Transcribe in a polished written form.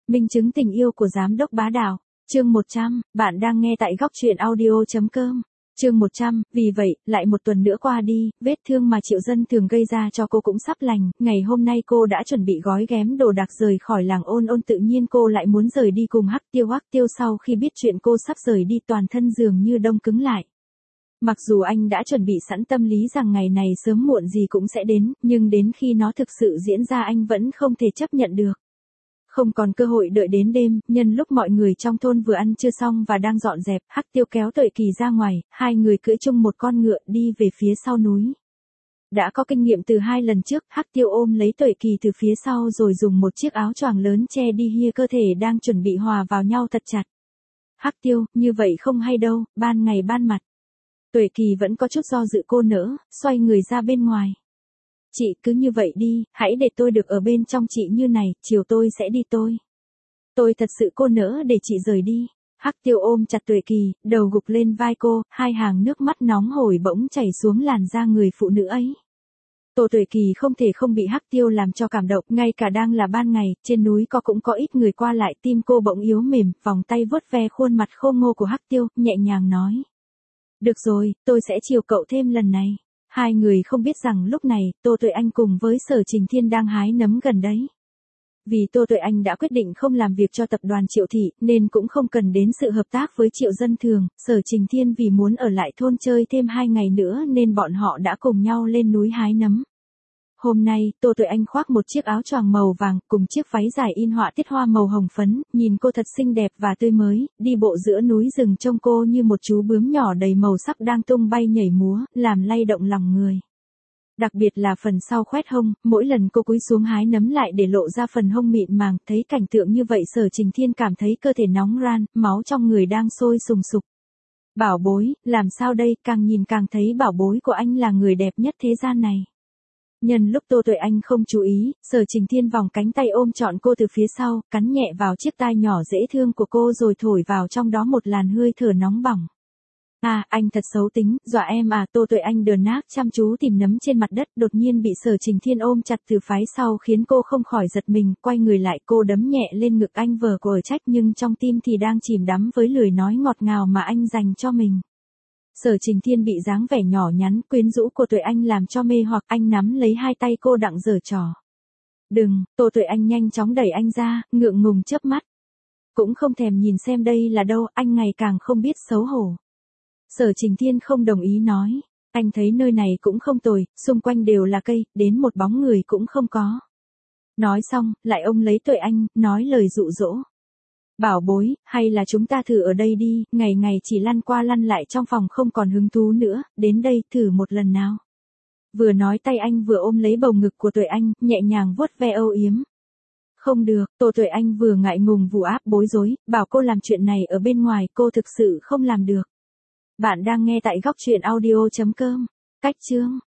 Minh chứng tình yêu của giám đốc bá đạo. Chương 100, bạn đang nghe tại góc truyện audio.com. Chương 100, vì vậy, lại một tuần nữa qua đi, vết thương mà Triệu Dân thường gây ra cho cô cũng sắp lành, ngày hôm nay cô đã chuẩn bị gói ghém đồ đạc rời khỏi làng Ôn Ôn, tự nhiên cô lại muốn rời đi cùng Hắc Tiêu sau khi biết chuyện cô sắp rời đi toàn thân dường như đông cứng lại. Mặc dù anh đã chuẩn bị sẵn tâm lý rằng ngày này sớm muộn gì cũng sẽ đến, nhưng đến khi nó thực sự diễn ra anh vẫn không thể chấp nhận được. Không còn cơ hội đợi đến đêm, nhân lúc mọi người trong thôn vừa ăn trưa xong và đang dọn dẹp, Hắc Tiêu kéo Tuệ Kỳ ra ngoài, hai người cưỡi chung một con ngựa đi về phía sau núi. Đã có kinh nghiệm từ 2 lần trước, Hắc Tiêu ôm lấy Tuệ Kỳ từ phía sau rồi dùng một chiếc áo choàng lớn che đi hia cơ thể đang chuẩn bị hòa vào nhau thật chặt. Hắc Tiêu, như vậy không hay đâu, ban ngày ban mặt. Tuệ Kỳ vẫn có chút do dự cô nỡ, xoay người ra bên ngoài. Chị cứ như vậy đi, hãy để tôi được ở bên trong chị như này, chiều tôi sẽ đi tôi. Tôi thật sự cô nỡ để chị rời đi. Hắc Tiêu ôm chặt Tuệ Kỳ, đầu gục lên vai cô, hai hàng nước mắt nóng hổi bỗng chảy xuống làn da người phụ nữ ấy. Tuệ Kỳ không thể không bị Hắc Tiêu làm cho cảm động, ngay cả đang là ban ngày, trên núi cũng có ít người qua lại, tim cô bỗng yếu mềm, vòng tay vuốt ve khuôn mặt khô ngô của Hắc Tiêu, nhẹ nhàng nói. Được rồi, tôi sẽ chiều cậu thêm lần này. Hai người không biết rằng lúc này, Tô Tuệ Anh cùng với Sở Trình Thiên đang hái nấm gần đấy. Vì Tô Tuệ Anh đã quyết định không làm việc cho tập đoàn Triệu Thị, nên cũng không cần đến sự hợp tác với Triệu Dân Thường. Sở Trình Thiên vì muốn ở lại thôn chơi thêm 2 ngày nữa nên bọn họ đã cùng nhau lên núi hái nấm. Hôm nay, Tô Tuệ Anh khoác một chiếc áo choàng màu vàng cùng chiếc váy dài in họa tiết hoa màu hồng phấn, nhìn cô thật xinh đẹp và tươi mới, đi bộ giữa núi rừng trông cô như một chú bướm nhỏ đầy màu sắc đang tung bay nhảy múa, làm lay động lòng người. Đặc biệt là phần sau khoét hông, mỗi lần cô cúi xuống hái nấm lại để lộ ra phần hông mịn màng, thấy cảnh tượng như vậy Sở Trình Thiên cảm thấy cơ thể nóng ran, máu trong người đang sôi sùng sục. Bảo bối, làm sao đây, càng nhìn càng thấy bảo bối của anh là người đẹp nhất thế gian này. Nhân lúc Tô Tuệ Anh không chú ý, Sở Trình Thiên vòng cánh tay ôm trọn cô từ phía sau, cắn nhẹ vào chiếc tai nhỏ dễ thương của cô rồi thổi vào trong đó một làn hơi thở nóng bỏng. À, anh thật xấu tính, dọa em à. Tô Tuệ Anh đờ nác chăm chú tìm nấm trên mặt đất, đột nhiên bị Sở Trình Thiên ôm chặt từ phái sau khiến cô không khỏi giật mình, quay người lại cô đấm nhẹ lên ngực anh vờ cô ở trách nhưng trong tim thì đang chìm đắm với lời nói ngọt ngào mà anh dành cho mình. Sở Trình Thiên bị dáng vẻ nhỏ nhắn, quyến rũ của Tuệ Anh làm cho mê hoặc, anh nắm lấy hai tay cô đặng giở trò. Đừng, Tuệ Anh nhanh chóng đẩy anh ra, ngượng ngùng chớp mắt. Cũng không thèm nhìn xem đây là đâu, anh ngày càng không biết xấu hổ. Sở Trình Thiên không đồng ý nói, anh thấy nơi này cũng không tồi, xung quanh đều là cây, đến một bóng người cũng không có. Nói xong, lại ôm lấy Tuệ Anh, nói lời dụ dỗ. Bảo bối, hay là chúng ta thử ở đây đi, ngày ngày chỉ lăn qua lăn lại trong phòng không còn hứng thú nữa, đến đây thử một lần nào. Vừa nói tay anh vừa ôm lấy bầu ngực của Tuệ Anh, nhẹ nhàng vuốt ve âu yếm. Không được, Tuệ Anh vừa ngại ngùng vù áp bối rối, bảo cô làm chuyện này ở bên ngoài, cô thực sự không làm được. Bạn đang nghe tại góc truyện audio.com. Cách chương